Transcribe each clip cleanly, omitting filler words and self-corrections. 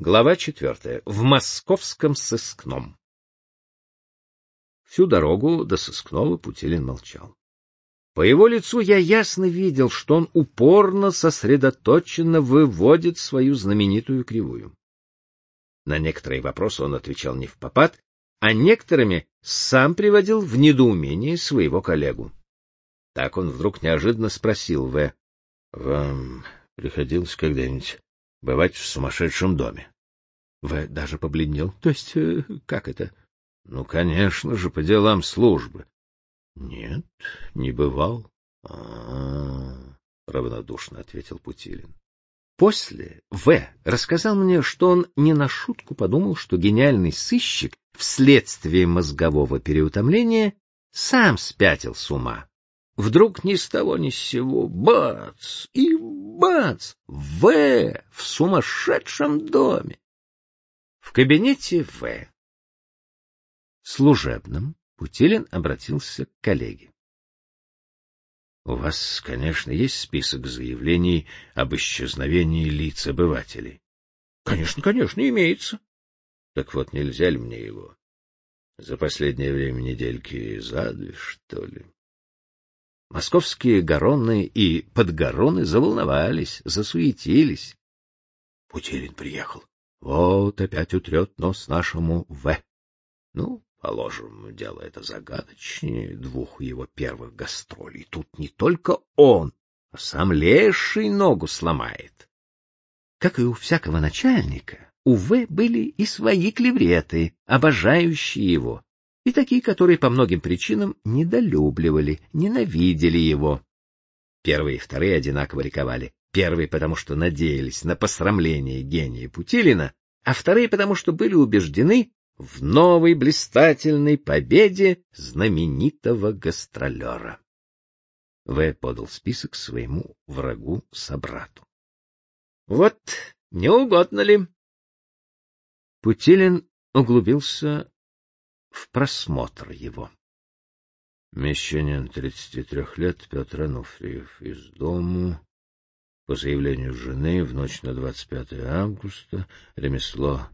Глава 4. В московском сыскном. Всю дорогу до сыскного Путилин молчал. По его лицу я ясно видел, что он упорно, сосредоточенно выводит свою знаменитую кривую. На некоторые вопросы он отвечал невпопад, а некоторыми сам приводил в недоумение своего коллегу. Так он вдруг неожиданно спросил В. — Вам приходилось когда-нибудь бывать в сумасшедшем доме? В. даже побледнел. — То есть, как это? — Ну, конечно же, по делам службы. — Нет, не бывал. — равнодушно ответил Путилин. После В. рассказал мне, что он не на шутку подумал, что гениальный сыщик вследствие мозгового переутомления сам спятил с ума. Вдруг ни с того ни с сего бац и бац! В. в сумасшедшем доме. В кабинете В. служебном Путилин обратился к коллеге. — У вас, конечно, есть список заявлений об исчезновении лиц обывателей? — Конечно, имеется. — Так вот, нельзя ли мне его? За последнее время недельки за две, что ли? Московские гороны и подгороны заволновались, засуетились. Путилин приехал. Вот опять утрет нос нашему В. Ну, положим, дело это загадочнее двух его первых гастролей. Тут не только он, а сам леший ногу сломает. Как и у всякого начальника, у В. были и свои клевреты, обожающие его, и такие, которые по многим причинам недолюбливали, ненавидели его. Первые и вторые одинаково ликовали. Первые, потому что надеялись на посрамление гения Путилина, а вторые, потому что были убеждены в новой блистательной победе знаменитого гастролера. В. подал список своему врагу-собрату. — Вот, не угодно ли? Путилин углубился в просмотр его. Мещанин 33 лет, Петр Ануфриев, из дому, по заявлению жены, в ночь на 25 августа, ремесло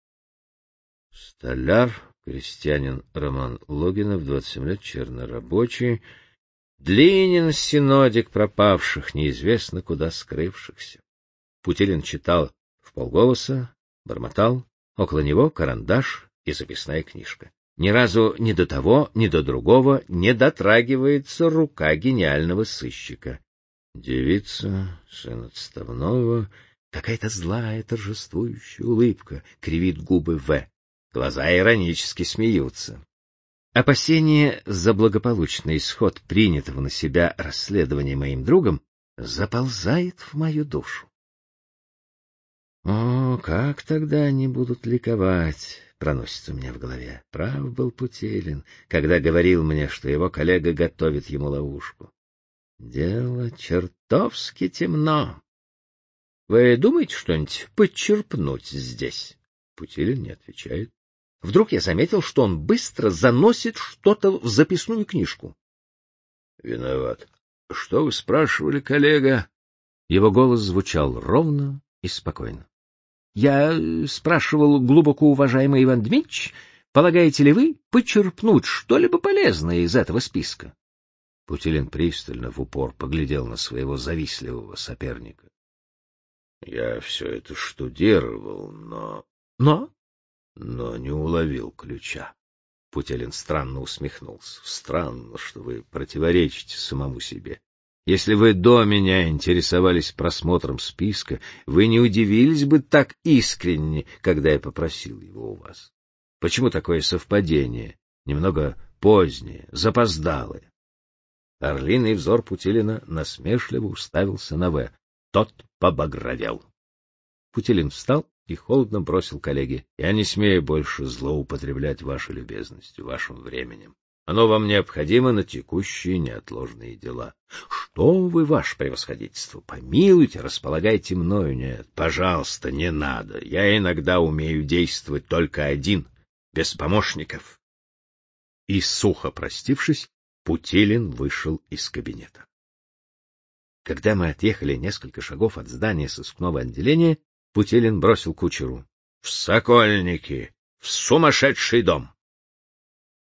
столяр, крестьянин Роман Логинов, 27 лет, чернорабочий, длинен синодик пропавших, неизвестно куда скрывшихся. Путилин читал вполголоса, бормотал, около него карандаш и записная книжка. Ни разу ни до того, ни до другого не дотрагивается рука гениального сыщика. Девица, сын отставного, какая-то злая торжествующая улыбка кривит губы В. Глаза иронически смеются. Опасение за благополучный исход принятого на себя расследования моим другом заползает в мою душу. О, как тогда они будут ликовать, проносится у меня в голове. Прав был Путилин, когда говорил мне, что его коллега готовит ему ловушку. Дело чертовски темно. Вы думаете что-нибудь подчерпнуть здесь? Путилин не отвечает. Вдруг я заметил, что он быстро заносит что-то в записную книжку. — Виноват. — Что вы спрашивали, коллега? Его голос звучал ровно и спокойно. — Я спрашивал, глубоко уважаемый Иван Дмитрич, полагаете ли вы почерпнуть что-либо полезное из этого списка? Путилин пристально в упор поглядел на своего завистливого соперника. — Я все это штудировал, но не уловил ключа. Путилин странно усмехнулся. — Странно, что вы противоречите самому себе. Если вы до меня интересовались просмотром списка, вы не удивились бы так искренне, когда я попросил его у вас. Почему такое совпадение, немного позднее, запоздалое? Орлиный взор Путилина насмешливо уставился на В. Тот побагровел. Путилин встал и холодно бросил коллеге: — Я не смею больше злоупотреблять вашей любезностью, вашим временем. Оно вам необходимо на текущие неотложные дела. — Что вы, ваше превосходительство, помилуйте, располагайте мною. Нет, пожалуйста, не надо. Я иногда умею действовать только один, без помощников. И, сухо простившись, Путилин вышел из кабинета. Когда мы отъехали несколько шагов от здания сыскного отделения, Путилин бросил кучеру: в Сокольники, в сумасшедший дом.